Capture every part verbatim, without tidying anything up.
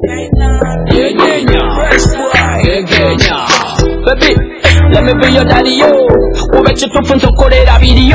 Yeah, yeah, yeah. Yeah, yeah, yeah. Baby, let me be your daddy, yo. Ubeche tufunzo kolera video.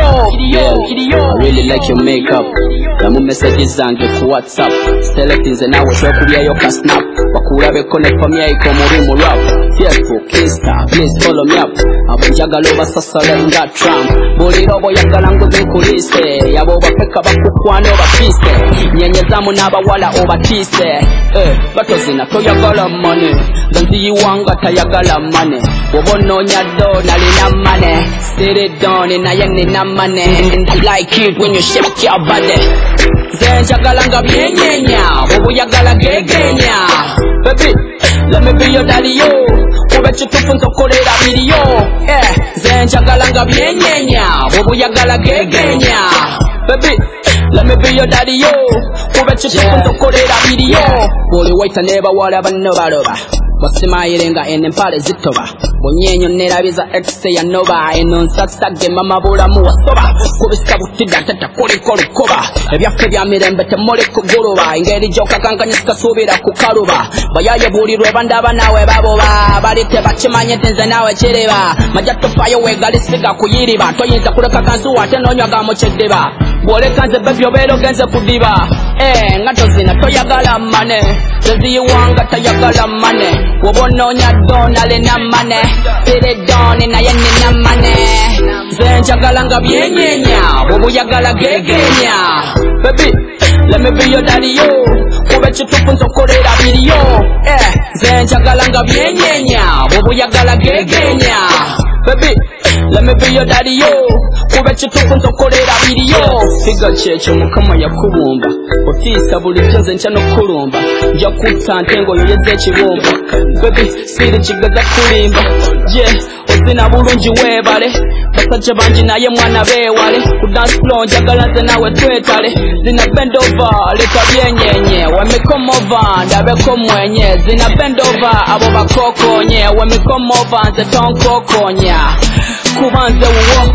I really like your makeup. Yamu messages zange ku WhatsApp. Selectinze nawe shokulia yo ka snap. Bakurabe connect for me iko muri mu rap. Facebook, Insta, please follow me up. Abanjagalo basasala nga Trump. Buli robo yagala nguze kulise. Yabo bapeka bakukwano bapise. Nyenye zamu n'abawala obatise. Eh, batozina toyagala money. Ganzi yiwanga tayagala money. Wobononya do nalina money. Sit it down and I ain't na money. And I like it when you shake your body. Zenjagalanga byenyenya, wobo yagala gegenya. Baby, let me be your daddy yo. Ubeche tufunzo kolera video. Eh, zenjagalanga byenyenya, wobo yagala gegenya. Baby, let me be your daddy yo. Ubeche tufunzo kolera video. Boli waita neba wala bano baroba. Basimayirenga ene mpale zitoba. Bonyenyo nerabiza exe ya nova. Eno nsasage mama bulamu wasoba. Kubisika butida tata kuli kolu koba. Ebyaffe bya mirembe temole kugoloba. Ingeri joka kankanyisika subira kukaluba. Bayaye bulirwe bandaba nawe baboba. Balite bakimanye tenze nawe kireba. Majato payo wegalisiga kuyiriba. Toyinza kuleka kansu wate nonywaga mu kidiba. Bwole kanze bebyo bero genze kudiba. Eh, ngato zina toyagala mane. Tezi yiwanga tayagala mane. Wobononya donale na mane. Sire doni na yeni na mane. Zenjagalanga byenyenya, wobo yagala gegenya. Baby, let me be your daddy yo. Ubeche tufunzo kolera video. Eh, zenjagalanga byenyenya, wobo yagala gegenya. Baby, let me be your daddy yo. Ubeche tufunzo kolera video. Figa cheche mukama yakubumba. Otisa buli byenze ncha no kulumba. Nja kutante ngo yoyeze kibumba. Baby, siri chigaza kulimba. Yeah, ozina bulungi webale. Basaje banji naye mwana bewale. Ku dance floor njagala nawe twetale. Zina bend over, leta byenyenye. We me come over, ndabe ko mwenye. Zina bend over, abo bakokonye. We me come over, nze tonkokonya. Kubanze uwo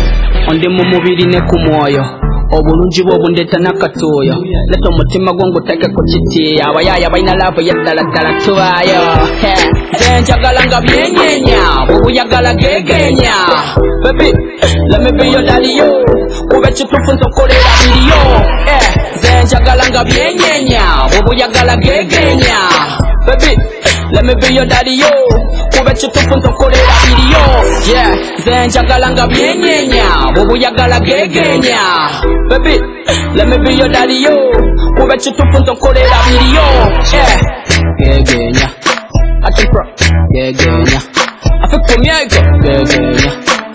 ondi mu mubiri ne ku mwoyo. Obulungi bwo ndeta nakatoyo. Leto mutima gwangu take ko kiti. Abayaya bayina love yadala dala tuwayo. Zenjagalanga byenyenya, wobo yagala gegenya. Baby, let me be your daddy yo. Ubeche tufunzo kolera video. Eh, zenjagalanga byenyenya, wobo yagala gegenya. Baby, let me be your daddy yo. Ubeche tufunzo kolera video. Yeah, zenjagalanga byenyenya, wobo yagala gegenya. Baby, let me be your daddy yo. Ubeche tufunzo kolera video. Yeah, gegenya. Atipro, gegenya. Afiku miego, gegenya.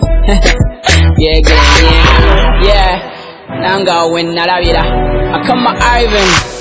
Gegenya. Yeah, nanga win nalabira. Akama Ivan.